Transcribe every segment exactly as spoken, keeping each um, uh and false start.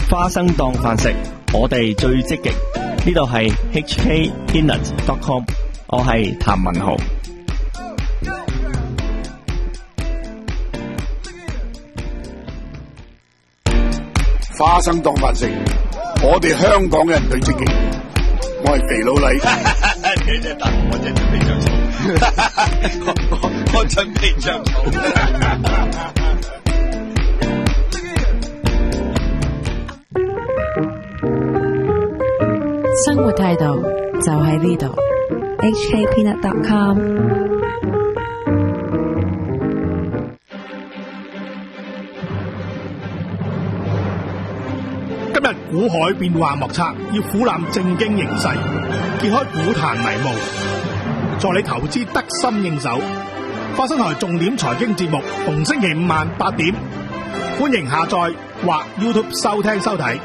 花生當飯食，我哋最積極。呢度係 H K Peanut dot com， 我係譚文豪。 花生當飯食，我哋香港人最積極。我係肥佬黎， 你隻大我隻準備着草，我我準備着草。 生活態度就喺呢度 ，H K Peanut dot com。 今日股海變幻莫測，要俯瞰正經形勢，揭開股壇迷霧，助你投資得心應手。花生台重點財經節目，逢星期五晚八點，歡迎下載或 YouTube 收聽收睇。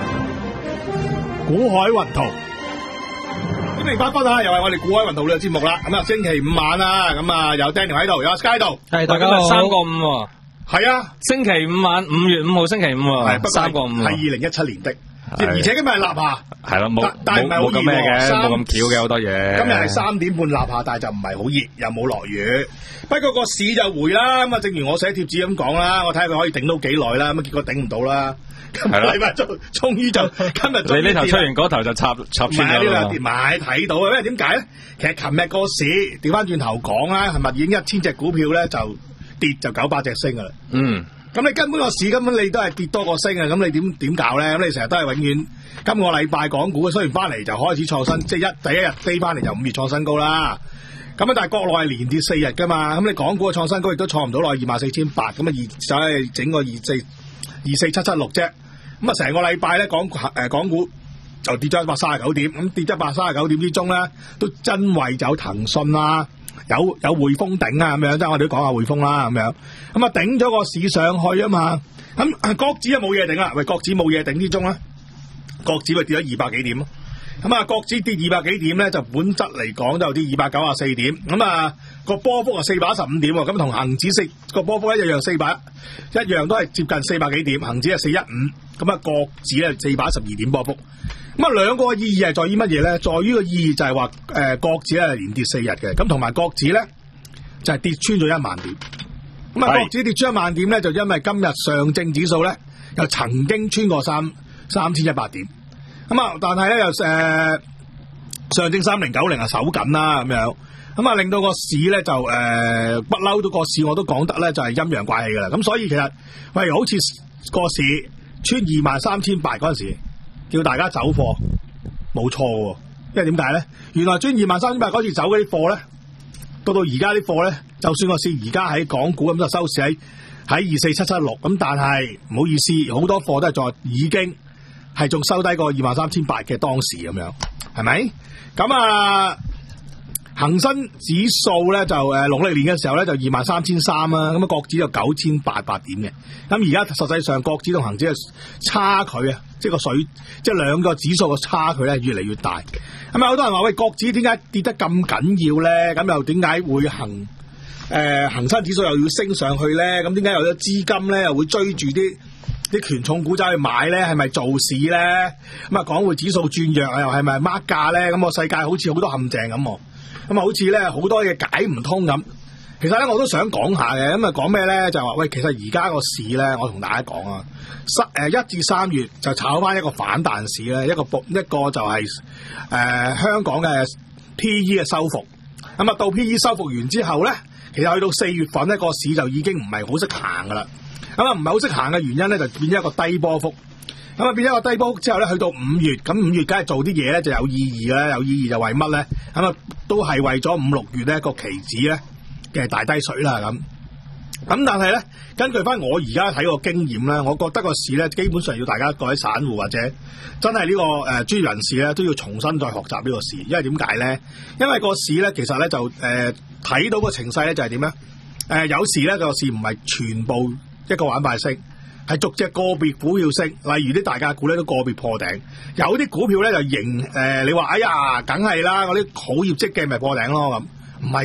股海雲圖，歡迎翻返啊！又係我哋股海雲圖呢個節目啦。咁啊，星期五晚啦，咁啊有 Daniel 喺度，有 Sky 喺度， 係大家好。三個五喎， 係啊， 星期五晚五月五號星期五喎，三個五係二零一七年的，而且今日係立夏， 係咯，冇但係唔係好熱咁咩嘅， 三冇咁巧嘅好多嘢。 今日係三點半立夏，但係就唔係好熱，又冇落雨。不過個市就回啦，咁啊，正如我寫貼紙咁講啦，我睇下佢可以頂到幾耐啦，咁啊結果頂唔到啦。今個禮拜就終於就今日， 你呢頭出完嗰頭就插插穿咗啦。 唔係買睇到啊，因為點解咧？其實琴日個市調翻轉頭講啦，係咪已經一千隻股票咧就跌就九百隻升噶啦？嗯。咁你根本個市根本你都係跌多過升啊！咁你點點搞咧？咁你成日都係永遠今個禮拜港股雖然翻嚟就開始創新，即係一第一日飛翻嚟就五月創新高啦。咁啊，但係國內係連跌四日噶嘛，咁你港股嘅創新高亦都創唔到落二萬四千八，咁啊二就係整個二四二四七七六啫。咁啊，成個禮拜咧港誒港股就跌咗一百三十九點，咁跌咗一百三十九點之中咧，都真為有騰訊啦，有有匯豐頂啊咁樣，即係我哋都講下匯豐啦咁樣，咁啊頂咗個市上去啊嘛，咁國指啊冇嘢頂啦，喂國指冇嘢頂之中咧，國指咪跌咗二百幾點咯。咁啊，國指跌二百幾點咧，就本質嚟講就有啲二百九十四點，咁啊個波幅啊四百一十五點喎，咁同恒指四個波幅一樣四百，一樣都係接近四百幾點，恒指係四一五，咁啊國指咧四百一十二點波幅，咁啊兩個意義係在於乜嘢咧？在於個意義就係話誒國指咧係連跌四日嘅，咁同埋國指咧就係跌穿咗一萬點，咁啊國指跌穿一萬點咧，就因為今日上證指數咧又曾經穿過三三千一百點。咁啊，但係咧又誒上證三零九零啊守緊啦咁樣，咁啊令到個市咧就誒不嬲都個市我都講得咧就係陰陽怪氣噶啦，咁所以其實喂好似個市穿二萬三千八嗰陣時，叫大家走貨冇錯喎，因為點解咧？原來穿二萬三千八嗰次走嗰啲貨咧，到到而家啲貨咧，就算個市而家喺港股咁就收市喺喺二四七七六，咁但係唔好意思，好多貨都係在已經。係仲收低過二萬三千八嘅當時咁樣，係咪？咁啊，恒生指數咧就誒農曆年嘅時候咧就二萬三千三啦，咁啊國指就九千八百點嘅。咁而家實際上國指同恒指嘅差距啊，即係個水，即係兩個指數嘅差距咧越嚟越大。咁啊，好多人話喂，國指點解跌得咁緊要咧？咁又點解會恒誒恒生指數又要升上去咧？咁點解有咗資金咧又會追住啲？啲權重股走去買咧，係咪做市咧？咁啊，港匯指數轉弱啊，又係咪孖價咧？咁個世界好似好多陷阱咁，咁啊，好似咧好多嘢解唔通咁。其實咧，我都想講下嘅，咁啊講咩咧？就係話喂，其實而家個市咧，我同大家講啊，三誒一至三月就炒翻一個反彈市咧，一個一個就係、是、誒、呃、香港嘅 P E 嘅收復。咁啊，到 P E 收復完之後咧，其實去到四月份呢個市就已經唔係好識行噶啦。咁啊，唔係好識行嘅原因咧，就變咗一個低波幅。咁啊，變咗一個低波幅之後咧，去到五月，咁五月梗係做啲嘢咧就有意義啦。有意義就為乜咧？咁啊，都係為咗五六月咧個期指咧嘅大低水啦。咁咁，但係咧，根據翻我而家睇個經驗咧，我覺得個市咧基本上要大家各位散戶或者真係呢、這個誒、呃、專業人士咧都要重新再學習呢個市，因為點解咧？因為個市咧其實咧就誒睇、呃、到個情勢咧就係點咧？誒、呃、有時咧個市唔係全部。一個板塊升，係逐隻個別股票升，例如啲大價股咧都個別破頂，有啲股票咧就仍誒、呃，你話哎呀，梗係啦，嗰啲好業績嘅咪破頂咯咁，唔係噶，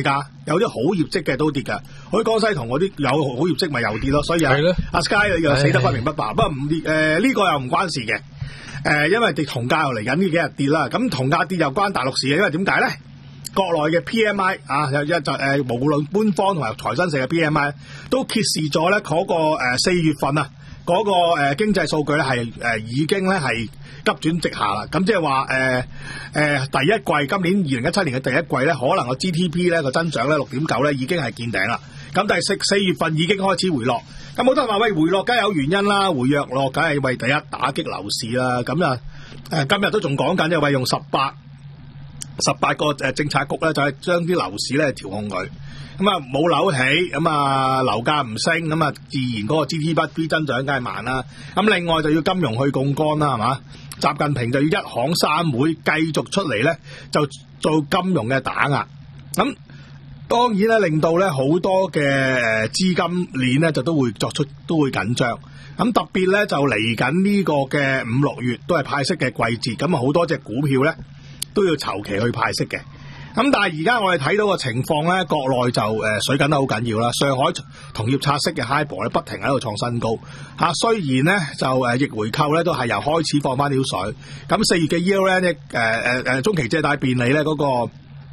有啲好業績嘅都跌㗎。好似江西銅嗰啲有好業績咪又跌咯，所以啊阿 Sky 又死得不明不白。不過唔跌誒呢個又唔關事嘅。誒、呃，因為跌銅價又嚟緊呢幾日跌啦，咁銅價跌又關大陸事嘅，因為點解咧？國內嘅 P M I 啊，有一就誒，無論官方同埋財新社嘅 P M I 都揭示咗咧嗰個誒四月份啊，嗰、那個誒、呃、經濟數據咧係誒已經咧係急轉直下啦。咁即係話誒誒第一季今年二零一七年嘅第一季咧，可能個 G D P 咧個增長咧六點九咧已經係見頂啦。咁第四四月份已經開始回落。咁好多人話喂，回落梗係有原因啦，回弱落梗係為第一打擊樓市啦。咁啊誒今日都仲講緊，就為用十八。十八個誒政策局咧，就係將啲樓市咧調控佢，咁啊冇樓起，咁啊樓價唔升，咁啊自然嗰個 G D P 增長梗係慢啦。咁另外就要金融去槓桿啦，係嘛？習近平就要一行三會繼續出嚟咧，就做金融嘅打壓。咁當然咧，令到咧好多嘅誒資金鏈咧就都會作出都會緊張。咁特別咧就嚟緊呢個嘅五六月都係派息嘅季節，咁啊好多隻股票咧都要籌期去派息嘅。咁但係而家我哋睇到個情況咧，國內就誒水緊得好緊要啦。上海同業拆息嘅 HIBOR 咧不停喺度創新高嚇，雖然咧就誒逆回購咧都係由開始放翻啲水。咁四月嘅 year end 咧誒誒誒中期借貸便利咧嗰個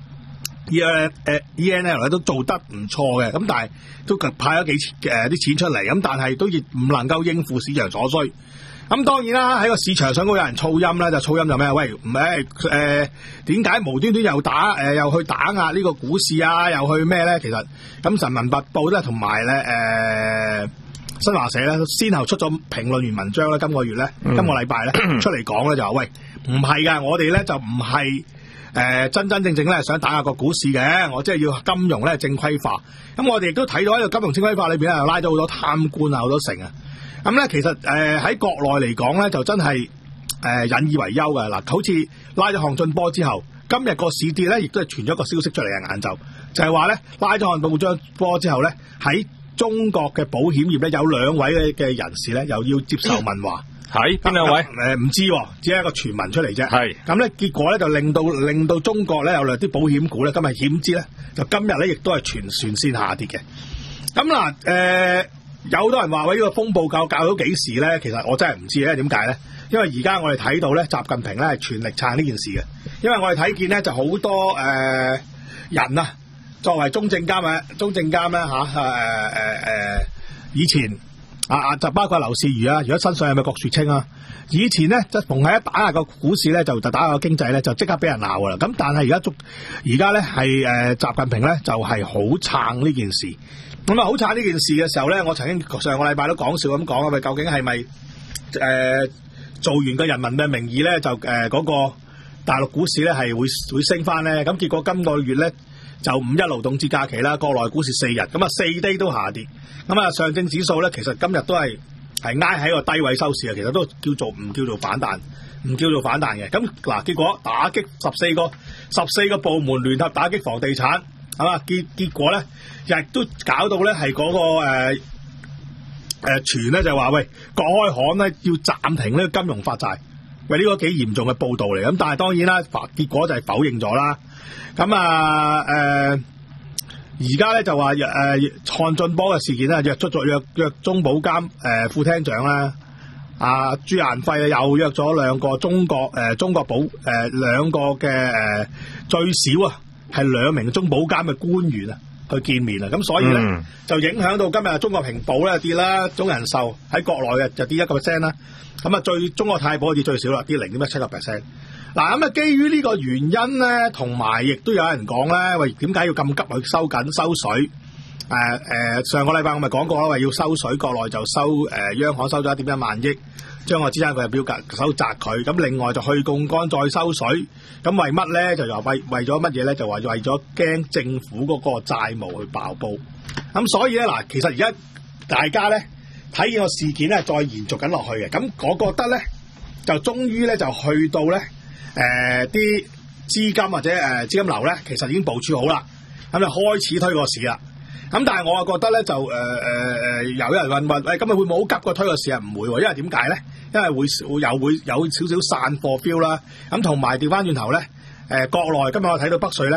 year 誒 E N L 咧都做得唔錯嘅，咁但係都派咗幾誒啲錢出嚟，咁但係都亦唔能夠應付市場所需。咁當然啦，喺個市場上高有人噪音咧，就噪音就咩？喂，唔係誒點解無端端又打誒、呃、又去打壓呢個股市啊？又去咩咧？其實咁人民日報咧同埋咧誒新華社咧，先後出咗評論員文章咧，今個月咧，嗯、今個禮拜咧出嚟講咧就話喂，唔係㗎，我哋咧就唔係誒真真正正咧想打壓個股市嘅，我即係要金融咧正規化。咁我哋亦都睇到喺個金融正規化裏邊咧，又拉咗好多貪官啊，好多成啊。咁咧，其實誒喺、呃、國內嚟講咧，就真係誒、呃、引以為憂嘅嗱。好似拉咗項俊波之後，今日個市跌咧，亦都係傳咗個消息出嚟嘅，晏晝就係話咧，拉咗項俊波之後咧，喺中國嘅保險業咧有兩位嘅人士咧，又要接受問話。 係邊兩位？誒唔、 呃、知，只係一個傳聞出嚟啫。係咁咧，結果咧就令到令到中國咧有兩啲保險股咧，今日險資咧就今日咧亦都係全線先下跌嘅。咁嗱誒。呃有好多人話喂，呢個風暴搞搞到幾時咧？其實我真係唔知咧，點解咧？因為而家我哋睇到咧，習近平咧係全力撐呢件事嘅。因為我哋睇見咧就好多誒、呃、人啊，作為中證監啊，中證監咧吓誒誒誒，以前啊啊就包括劉士余啊，如果身上有咪郭樹清啊，以前咧即係逢係一打壓個股市咧，就就打壓個經濟咧，就即刻俾人鬧噶啦。咁但係而家中而家咧係誒習近平咧就係好撐呢件事。咁啊，好慘呢件事嘅時候咧，我曾經上個禮拜都講笑咁講啊，咪究竟係咪誒做完個人民嘅名義咧，就誒嗰、呃那個大陸股市咧係會會升翻咧？咁結果今個月咧就五一勞動節假期啦，國內股市四日，咁啊四低都下跌。咁啊上證指數咧，其實今日都係係挨喺個低位收市啊，其實都叫做唔叫做反彈，唔叫做反彈嘅。咁嗱，結果打擊十四個十四個部門聯合打擊房地產。係嘛？結結果咧，亦都搞到咧係嗰個誒誒傳咧就話喂，國開行咧要暫停呢個金融發債，喂呢、這個幾嚴重嘅報導嚟。咁但係當然啦，結果就係否認咗啦。咁啊誒，而家咧就話誒項俊波嘅事件咧，約出咗約約中保監誒、呃、副廳長啦，阿、啊、朱雁輝又約咗兩個中國誒、呃、中國保誒、呃、兩個嘅誒、呃、最少啊。係兩名中保監嘅官員啊，去見面啊，咁所以咧、嗯、就影響到今日中國平保咧跌啦，中人壽喺國內嘅就跌一個 percent 啦，咁啊最中國太保跌最少啦，跌零點一七個 percent。嗱咁啊，基於呢個原因咧，同埋亦都有人講咧，喂點解要咁急去收緊收水？誒、呃、誒、呃，上個禮拜我咪講過啦，話要收水，國內就收誒、呃、央行收咗一點一萬億。將個資產佢嘅表格收窄佢，咁另外就去槓桿再收水，咁為乜咧？就又為為咗乜嘢咧？就話為咗驚政府嗰個債務去爆煲，咁所以咧嗱，其實而家大家咧睇見個事件咧再延續緊落去嘅，咁我覺得咧就終於咧就去到咧誒啲資金或者誒、呃、資金流咧，其實已經部署好啦，咁就開始推個市啦。咁但係我啊覺得咧就誒誒誒有人問問，喂今日會唔會好急個推個市啊？唔會喎，因為點解咧？因為會會有會有少少散貨 feel 啦。咁同埋調翻轉頭咧，誒、呃、國內今日我睇到北水咧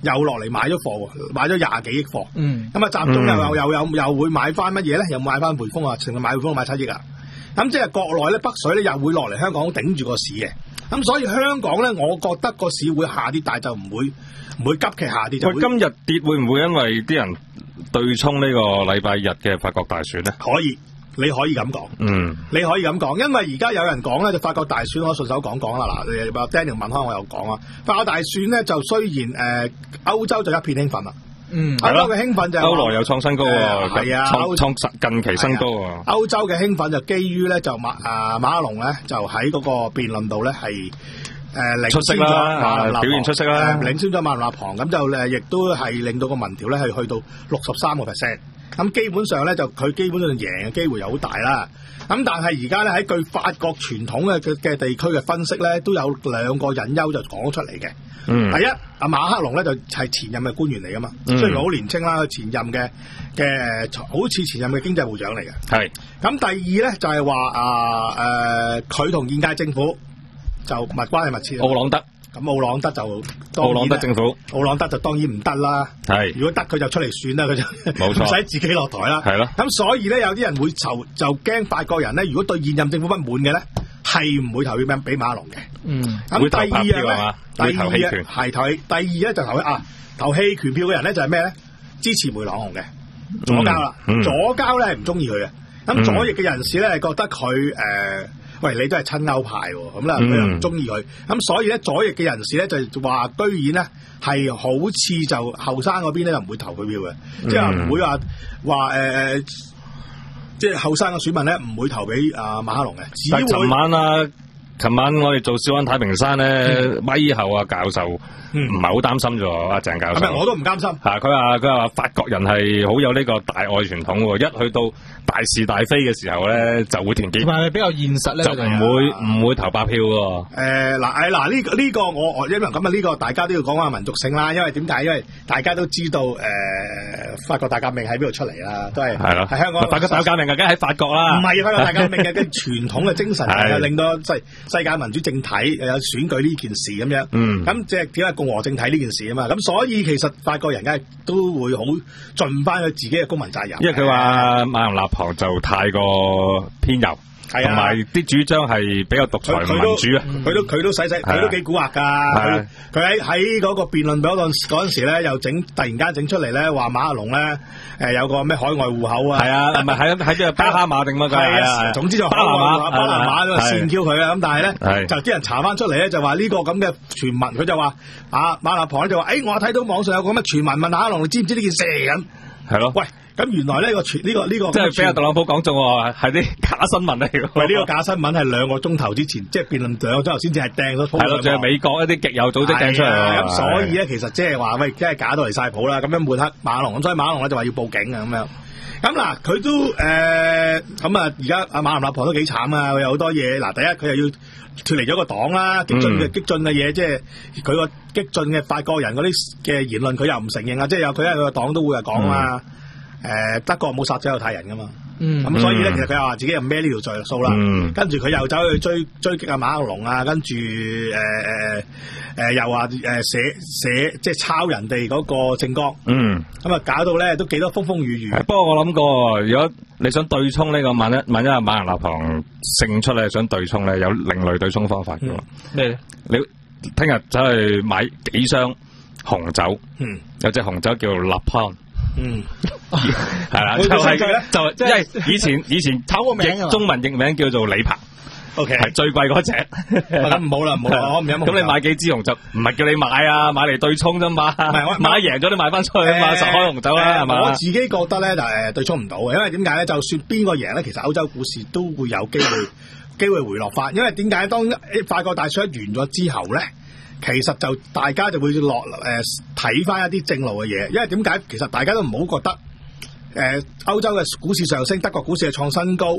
又落嚟買咗貨喎，買咗廿幾億貨。 嗯， 咁啊集中又又又又又會買翻乜嘢咧？又買翻匯豐啊，成日買匯豐買七億啊！咁即係國內咧北水咧又會落嚟香港頂住個市嘅。咁所以香港咧，我覺得個市會下跌，但係就唔會唔會急劇下跌。就喂，今日跌會唔會因為啲人對沖呢個禮拜日嘅法國大選咧？ 可以。你可以咁講， 嗯， 你可以咁講，因為而家有人講咧，就法國大選，我順手講講啦。嗱，話 Daniel 問開，我又講啊。法國大選咧，就雖然誒歐、呃、洲就一片興奮啦，嗯，歐洲嘅興奮就係歐羅又創新高喎，係、呃、啊，創創近期新高啊。歐洲嘅興奮就基於咧就馬啊馬克龍咧就喺嗰個辯論度咧係誒領先咗馬龍， 表現出色啦， 呃、領先咗馬龍立旁，咁就誒亦都係令到個民調咧係去到六十三個 percent。咁基本上咧就佢基本上贏嘅機會又好大啦。咁但係而家咧喺據法國傳統嘅嘅地區嘅分析咧，都有兩個隱憂就講出嚟嘅。嗯，第一，阿馬克龍咧就係前任嘅官員嚟噶嘛，嗯、雖然好年青啦，佢前任嘅嘅好似前任嘅經濟部長嚟嘅。係。咁第二咧就係話啊誒，佢、呃、同現屆政府就密關係密切。 奧朗德。 咁奧朗德就奧朗德政府， 奧朗德就當然唔得啦。係，如果得佢就出嚟選啦，佢就冇錯，唔使自己落台啦。係咯。咁所以咧，有啲人會就就驚法國人咧，如果對現任政府不滿嘅咧，係唔會投票俾馬克龍嘅。嗯。咁第二樣咧，第二樣係投棄，第二咧就投啊投棄權票嘅人咧就係咩咧？支持梅朗雄嘅左膠啦，左膠咧係唔中意佢嘅。咁左翼嘅人士咧係覺得佢誒。呃喂，你都係親歐派喎，咁啦佢又唔中意佢，咁所以咧左翼嘅人士咧就話，居然咧係好似就後生嗰邊咧就唔會投佢票嘅，嗯、即係唔會話話誒，即係後生嘅選民咧唔會投俾阿馬克龍嘅。只會尋晚啊，尋晚我哋做小安太平山咧，咪、嗯、後啊教授唔係好擔心咗阿鄭教授。係咪我都唔擔心？ 係佢話佢話法國人係好有呢個大愛傳統喎，一去到大是大非嘅時候咧，就會團結。 係咪比較現實咧？ 就唔會唔會投白票喎。 誒嗱誒嗱呢個呢個我我因為咁啊呢個大家都要講下民族性啦，因為點解？因為大家都知道誒、呃、法國大革命喺邊度出嚟啦，都係係咯，喺香港。 法國大革命梗係喺法國啦。 唔係法國大革命嘅傳統嘅精神，令到世世界民主政體有選舉呢件事咁樣。嗯。咁即係點解共和政體呢件事啊嘛？咁所以其實法國人梗係都會好盡翻佢自己嘅公民責任。 因為佢話馬龍立旁就太過偏右，同埋啲主張係比較獨裁民主啊！ 佢都佢都使使，佢都幾蠱惑㗎。佢喺喺嗰個辯論嗰陣嗰陣時咧，又整突然間整出嚟咧，話馬克龍咧誒有個咩海外戶口啊？係啊，唔係喺喺即係巴哈馬定乜㗎？係啊，總之就海外馬巴拿馬都線 Q 佢啊！咁但係咧就啲人查翻出嚟咧，就話呢個咁嘅傳聞，佢就話啊馬立旁咧就話誒，我睇到網上有個咩傳聞問馬克龍，你知唔知呢件事咁？係咯，喂。咁原來呢個傳呢個呢個即係俾阿特朗普講中喎，係啲假新聞嚟嘅。 喂，呢個假新聞係兩個鐘頭之前，即係辯論兩個鐘頭先至係掟咗。係咯，仲係美國一啲極右組織掟出嚟。 咁所以咧，其實即係話喂，真係假到嚟晒譜啦。咁樣抹黑馬龍，咁所以馬龍咧就話要報警啊咁樣。咁嗱，佢都誒咁啊，而家阿馬龍立旁都幾慘啊！佢有好多嘢。嗱，第一佢又要脫離咗個黨啦，激進嘅、嗯、激進嘅嘢，即係佢個激進嘅法國人嗰啲嘅言論，佢又唔承認啊！即係有佢喺佢個黨都會係講啊。嗯誒、呃，德國冇殺咗猶太人噶嘛？嗯，咁所以咧，其實佢又話自己又孭呢條罪數啦。嗯，跟住佢又走去追追擊阿馬克龍啊，跟住誒誒誒，又話誒寫寫即係抄人哋嗰個政綱。嗯，咁啊搞到咧都幾多風風雨雨。 不過我諗過，如果你想對沖呢、這個萬一萬一阿馬克龍立旁勝出咧，想對沖咧，有另類對沖方法嘅。咩、嗯？你聽日走去買幾箱紅酒？嗯，有隻紅酒叫立潘。嗯，係啦，就係、是、就即、是、係以前以前炒個名，中文譯名叫做李鵬 ，OK，係最貴嗰隻。 咁唔好啦，唔好啦，我唔飲。 咁你買幾支紅酒？唔係叫你買啊，買嚟對沖啫嘛。係，買贏咗你買翻出去啊嘛，十開紅酒啦，係嘛？ 我自己覺得咧就誒對沖唔到嘅，因為點解咧？就算邊個贏咧，其實歐洲股市都會有機會機會回落翻。因為點解？當法國大選完咗之後咧？其實就大家就會落誒睇翻一啲正路嘅嘢，因為點解？其實大家都唔好覺得誒歐洲嘅股市上升，德國股市係創新高，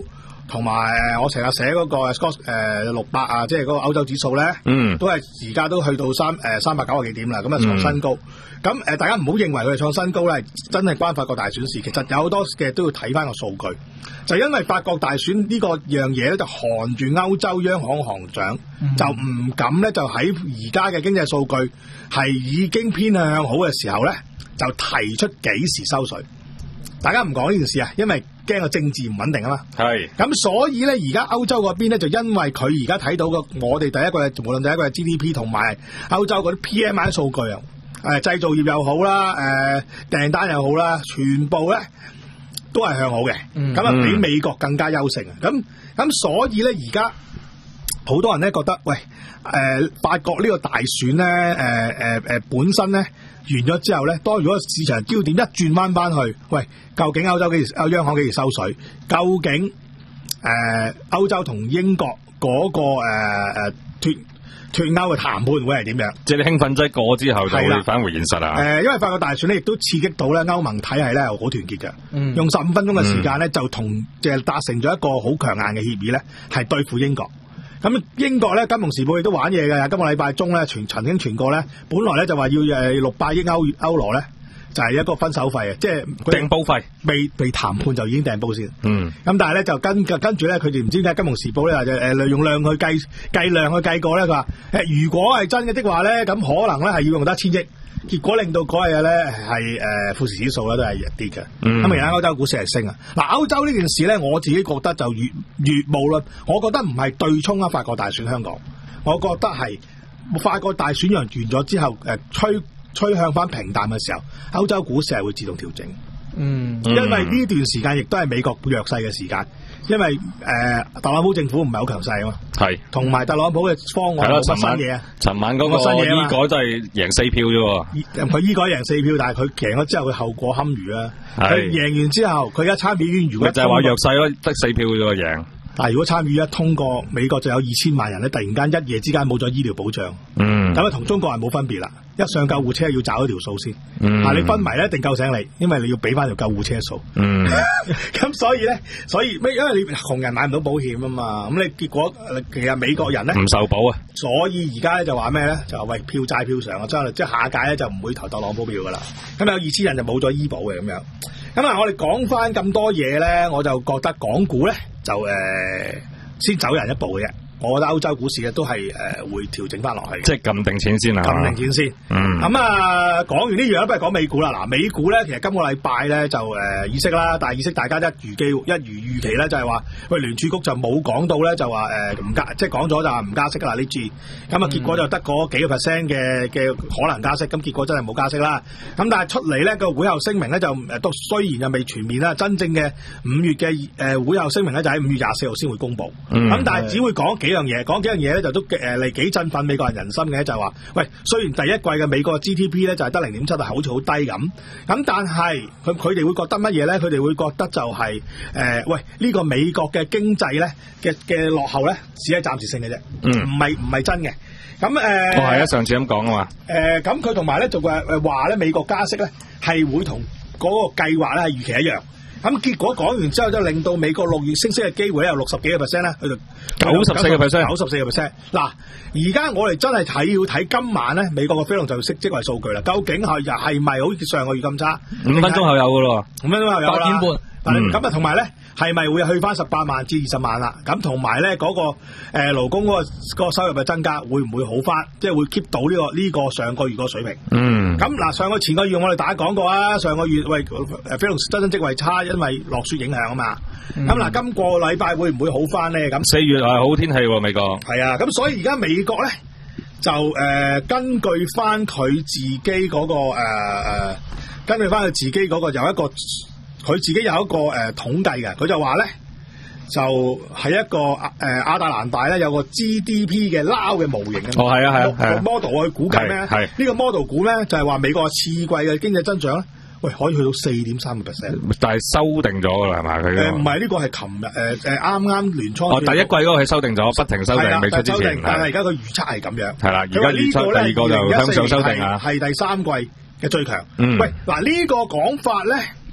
同埋我成日寫嗰個 Scott 誒六百啊，即係嗰個歐洲指數咧， 嗯， 都係而家都去到三誒三百九十幾點啦，咁啊創新高。咁誒、呃、大家唔好認為佢係創新高咧，真係關法國大選事。其實有好多嘅都要睇翻個數據，就因為法國大選呢個樣嘢咧，就寒住歐洲央行行長、嗯、就唔敢咧，就喺而家嘅經濟數據係已經偏向好嘅時候咧，就提出幾時收水。大家唔講呢件事啊，因為驚個政治唔穩定啊嘛。係。咁所以咧，而家歐洲嗰邊咧，就因為佢而家睇到個我哋第一個無論第一個係 G D P 同埋歐洲嗰啲 P M I 數據啊。誒製造業又好啦，誒訂單又好啦，全部咧都係向好嘅，咁啊、嗯、比美國更加優勝啊！咁咁所以咧，而家好多人咧覺得，喂誒、呃、法國呢個大選咧，誒誒誒本身咧完咗之後咧，當如果市場焦點一轉彎翻去，喂，究竟歐洲幾時歐央行幾時收水？究竟誒、呃、歐洲同英國嗰、那個誒誒、呃、脱脱歐嘅談判會係點樣？即係你興奮劑過之後就會返回現實啊！誒、呃，因為法國大選咧，亦都刺激到咧歐盟體系咧係好團結嘅，嗯、用十五分鐘嘅時間咧、嗯、就同即係達成咗一個好強硬嘅協議咧，係對付英國。咁英國咧，金融時報亦都玩嘢嘅，今個禮拜中咧傳曾經傳過咧，本來咧就話要誒六百億歐歐羅咧。就係一個分手費啊，即係訂煲費，未未談判就已經訂煲先。嗯，咁但係咧就跟跟住咧，佢哋唔知點解《金融時報》咧就誒用量去計計量去計過咧，佢話誒如果係真嘅的話咧，咁可能咧係要用得一千億，結果令到嗰日咧係誒富時指數咧都係弱啲嘅。咁而家歐洲股市係升啊！嗱，歐洲呢件事咧，我自己覺得就越越無論，我覺得唔係對沖啊法國大選香港，我覺得係法國大選完咗之後誒吹。趨向翻平淡嘅時候，歐洲股市係會自動調整。嗯，因為呢段時間亦都係美國弱勢嘅時間，因為誒、呃、特朗普政府唔係好強勢啊嘛。係，同埋特朗普嘅方案冇乜新嘢啊。尋晚嗰個新嘢醫改就係贏四票啫喎。佢醫改贏四票，但係佢贏咗之後，佢後果堪虞啊。佢贏完之後，佢而家參議院如果就係話弱勢咯，得四票啫喎贏。但係如果參與一通過，美國就有二千萬人咧，突然間一夜之間冇咗醫療保障，嗯，咁啊同中國人冇分別啦。一上救護車要找一條數先，嗯，但你昏迷咧一定救醒你，因為你要俾翻條救護車數，嗯，咁所以咧，所以咩？因為你窮人買唔到保險啊嘛，咁你結果其實美國人咧唔受保啊，所以而家咧就話咩咧？就話喂票債票償啊，即係即係下屆咧就唔會投特朗普票噶啦，咁有二千人就冇咗醫保嘅咁樣。咁啊，我哋講翻咁多嘢咧，我就覺得港股咧就誒、呃、先走人一步嘅啫。我覺得歐洲股市咧都係誒、呃、會調整翻落去，即係撳定錢先啊！撳定錢先。嗯。咁啊，講完呢樣不如講美股啦。嗱，美股咧其實今個禮拜咧就誒、呃、議息啦，但係議息大家一如機一如預期咧，就係話喂聯儲局就冇講到咧，就話誒唔加，即係講咗就話唔加息啦呢次。咁啊，結果就得嗰幾個 percent 嘅嘅可能加息，咁結果真係冇加息啦。咁但係出嚟咧個會後聲明咧就誒都雖然又未全面啦，真正嘅五月嘅誒、呃、會後聲明咧就喺五月廿四號先會公佈。咁、嗯、但係只會講幾樣嘢，講幾樣嘢咧就都誒嚟幾振奮美國人人心嘅，就係、是、話喂，雖然第一季嘅美國 G D P 咧就係得零點七，係好似好低咁，咁但係佢佢哋會覺得乜嘢咧？佢哋會覺得就係、是、誒、呃、喂呢、這個美國嘅經濟咧嘅嘅落後咧只係暫時性嘅啫，唔係唔係真嘅。咁誒，呃、哦係啊，上次咁講啊嘛。誒咁佢同埋咧就誒誒話咧美國加息咧係會同嗰個計劃咧係預期一樣。咁結果講完之後，就令到美國六月升息嘅機會咧有六十幾個 percent 咧，去到九十四個 percent， 九十四個 percent。嗱，而家我哋真係睇要睇今晚咧，美國嘅非農就業職位數據啦。究竟係係咪好似上個月咁差？五分鐘後有噶咯，五分鐘後有啦。八點半。咁啊，同埋咧，係咪會去翻十八萬至二十萬啦？咁同埋咧，嗰個誒勞工嗰個個收入嘅增加，會唔會好翻？即係會 keep 到呢個呢個上個月個水平？嗯。咁嗱，上個前個月我哋大家講過啊，上個月喂誒非農真真職位差，因為落雪影響啊嘛。咁嗱、嗯，今個禮拜會唔會好翻咧？咁四月係好天氣喎，美國。係啊，咁所以而家美國咧就誒、呃、根據翻佢自己嗰、嗰個誒、呃、根據翻佢自己嗰個有一個。佢自己有一個誒、呃、統計嘅，佢就話咧，就係、是、一個誒、呃、亞特蘭大咧有個 G D P 嘅撈嘅模型嘅，哦係啊係啊 model 去估計咩？係呢個 model 估咧就係、是、話美國次季嘅經濟增長咧，喂可以去到四點三個 percent，但係修訂咗㗎啦係咪？佢誒唔係呢個係琴日誒誒啱啱聯倉哦第一季嗰個係修訂咗，不停修訂未出之前，但係而家佢預測係咁樣，係啦而家預測第二個就向上修訂啊，係第三季嘅最強。嗯、喂嗱呢、這個講法咧。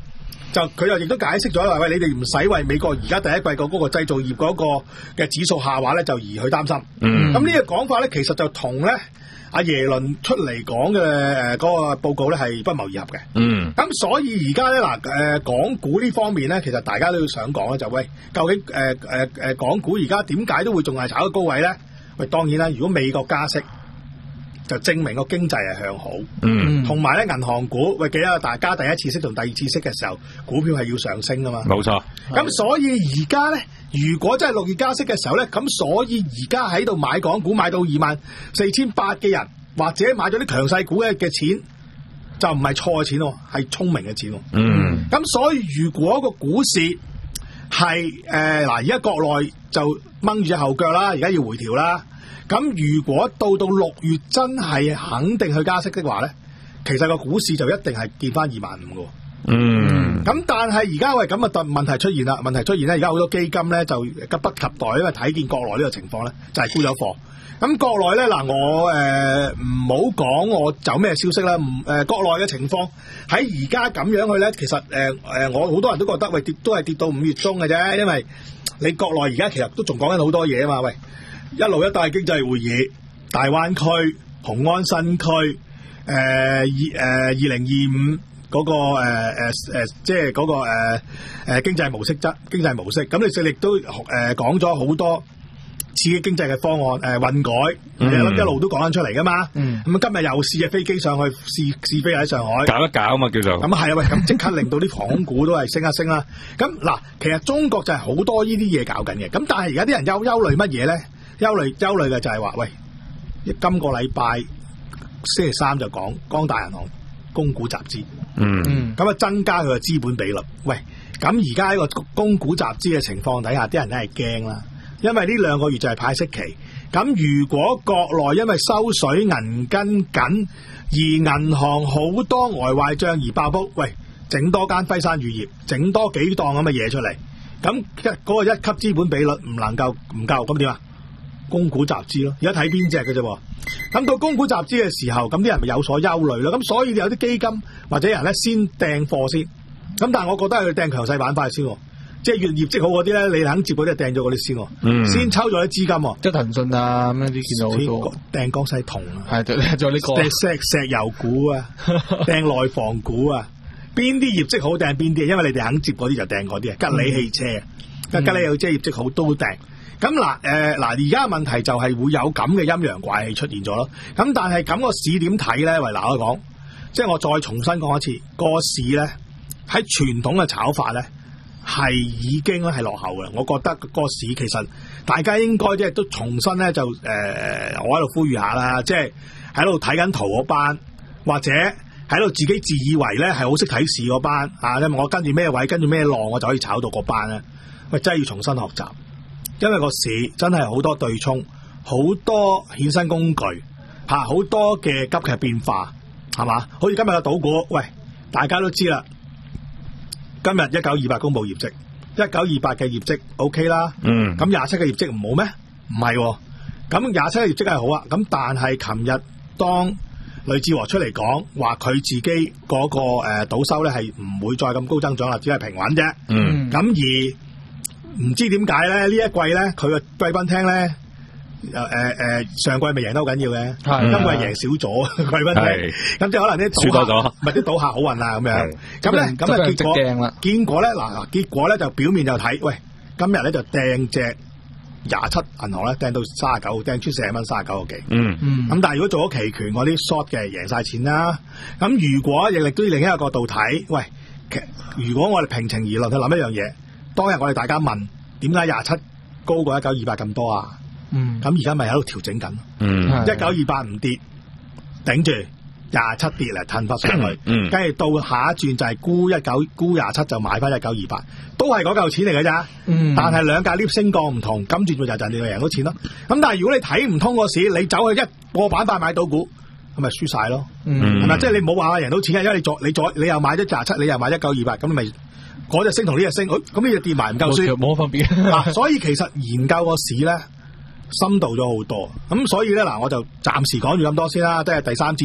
就佢又亦都解釋咗啦，喂，你哋唔使為美國而家第一季個嗰個製造業嗰個嘅指數下滑咧，就而去擔心。嗯，咁呢個講法咧，其實就同咧阿耶倫出嚟講嘅誒嗰個報告咧係不謀而合嘅。嗯，咁所以而家咧嗱誒港股呢方面咧，其實大家都要想講咧，就喂，究竟誒誒誒港股而家點解都會仲係炒到高位咧？喂，當然啦，如果美國加息，就證明個經濟係向好，嗯，同埋咧銀行股，喂，記得大家第一次息同第二次息嘅時候，股票係要上升噶嘛， 冇錯。 咁所以而家咧，如果真係六月加息嘅時候咧，咁所以而家喺度買港股買到二萬四千八嘅人，或者買咗啲強勢股嘅嘅錢，就唔係錯嘅錢喎，係聰明嘅錢喎。嗯，咁所以如果個股市係誒嗱，而家國內就掹住隻後腳啦，而家要回調啦。咁如果到到六月真係肯定去加息的話咧，其實個股市就一定係見翻二萬五嘅。嗯。咁但係而家喂咁啊，問題出現啦，問題出現咧，而家好多基金咧就急不及待，因為睇見國內呢個情況咧，就係沽咗貨。咁國內咧嗱，我誒唔好講我走咩消息啦，唔誒、呃、國內嘅情況喺而家咁樣去咧，其實誒誒、呃、我好多人都覺得喂跌都係跌到五月中嘅啫，因為你國內而家其實都仲講緊好多嘢啊嘛，喂。一路一帶經濟會議、大灣區、雄安新區、誒二誒二零二五嗰個誒誒誒，即係嗰個誒誒、呃、經濟模式質經濟模式，咁你勢力都誒講咗好多刺激經濟嘅方案，誒、呃、混改，嗯、一路都講緊出嚟噶嘛。咁、嗯、今日又試隻飛機上去試試飛喺上海， 搞一搞啊嘛叫做。咁係啊喂，咁即刻令到啲航空股都係升一升啦。咁嗱，其實中國就係好多呢啲嘢搞緊嘅，咁但係而家啲人憂憂慮乜嘢咧？憂慮憂慮嘅就係話，喂，今個禮拜星期三就講光大銀行供股集資，嗯，咁啊增加佢嘅資本比率。喂，咁而家喺個供股集資嘅情況底下，啲人都係驚啦，因為呢兩個月就係派息期。咁如果國內因為收水銀根緊，而銀行好多外壞賬而爆煲，喂，整多間輝山乳業，整多幾檔咁嘅嘢出嚟，咁一嗰個一級資本比率唔能夠唔夠，咁點啊？供股集資咯，而家睇邊隻嘅啫。咁到供股集資嘅時候，咁啲人咪有所憂慮咯。咁所以有啲基金或者人咧先掟貨先。咁但係我覺得係掟強勢板塊先，即係越業績好嗰啲咧，你肯接嗰啲掟咗嗰啲先，嗯、先抽咗啲資金。即係騰訊啊，咁樣啲見到好多掟江西銅啊，係仲有呢個掟石石油股啊，掟內房股啊，邊啲業績好掟邊啲？因為你哋肯接嗰啲就掟嗰啲啊，吉利汽車，嗯、吉利有即係業績好都掟。咁嗱，誒嗱，而家嘅問題就係會有咁嘅陰陽怪氣出現咗咯。咁但係咁個市點睇咧？喂，嗱我講，即係我再重新講一次，個市咧喺傳統嘅炒法咧係已經咧係落後嘅。我覺得個市其實大家應該即係都重新咧就誒、呃，我喺度呼籲下啦，即係喺度睇緊圖嗰班，或者喺度自己自以為咧係好識睇市嗰班啊，因為我跟住咩位跟住咩浪，我就可以炒到嗰班咧。喂，真係要重新學習。因為個市真係好多對沖，好多衍生工具，吓好多嘅急劇變化，係嘛？好似今日嘅賭股，喂，大家都知啦。今日一九二八公布業績，一九二八嘅業績 OK 啦。嗯。咁廿七嘅業績唔好咩？唔係。咁廿七嘅業績係好啊。咁但係琴日當呂志和出嚟講話，佢自己嗰個誒賭收咧係唔會再咁高增長啦，只係平穩啫。嗯。咁而唔知點解咧？呢一季咧，佢個貴賓廳咧，誒誒誒，上季咪贏得好緊要嘅，今季贏少咗貴賓廳，咁即係可能啲賭客，唔係啲賭客好運啊咁樣。咁咧，咁啊結果，結果咧嗱，結果咧就表面就睇，喂，今日咧就掟隻廿七銀行咧，掟到三十九，掟出四十蚊，三十九個幾。嗯嗯。咁但係如果做咗期權嗰啲 short 嘅，贏晒錢啦。咁如果亦亦都要另一個角度睇，喂，其如果我哋平情而論去諗一樣嘢。當日我哋大家問點解廿七高過一九二八咁多啊？嗯，咁而家咪喺度調整緊。嗯，一九二八唔跌，頂住廿七跌嚟褪翻上去。嗯，跟住到下一轉就係沽一九沽廿七就買翻一九二八，都係嗰嚿錢嚟嘅咋。嗯，但係兩價 lift 升降唔同，跟住就就你就贏到錢咯。咁但係如果你睇唔通個市，你走去一個板塊買到股，咁咪輸晒咯。嗯，係咪？即係你冇話贏到錢嘅，因為你再你再你又買咗廿七，你又買一九二八，咁咪。嗰隻升同呢隻升，咁呢隻跌埋唔夠輸，冇分別。嗱，所以其實研究個市咧深度咗好多，咁所以咧嗱，我就暫時講住咁多先啦，即係第三節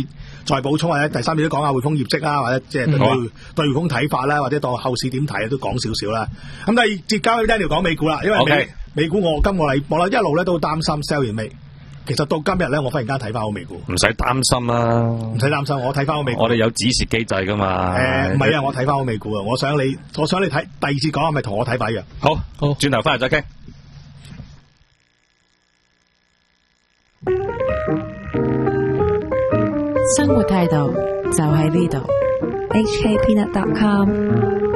再補充或者第三節都講下匯豐業績啦，或者即係對、嗯、對匯豐睇法啦，或者當後市點睇都講少少啦。咁第二節交俾 Daniel 講美股啦，因為美, Okay. 美股我今個禮我一路咧都擔心 sell 完未。其實到今日咧，我忽然間睇翻好美股， 唔使擔心啦， 唔使擔心，我睇翻好美股。 我哋有指示機制噶嘛。 誒，唔係啊，我睇翻好美股啊，我想你，我想你睇第二次講係咪同我睇法一樣？ 好，好，轉頭翻嚟再傾。 生活態度就喺呢度。H K Peanut dot com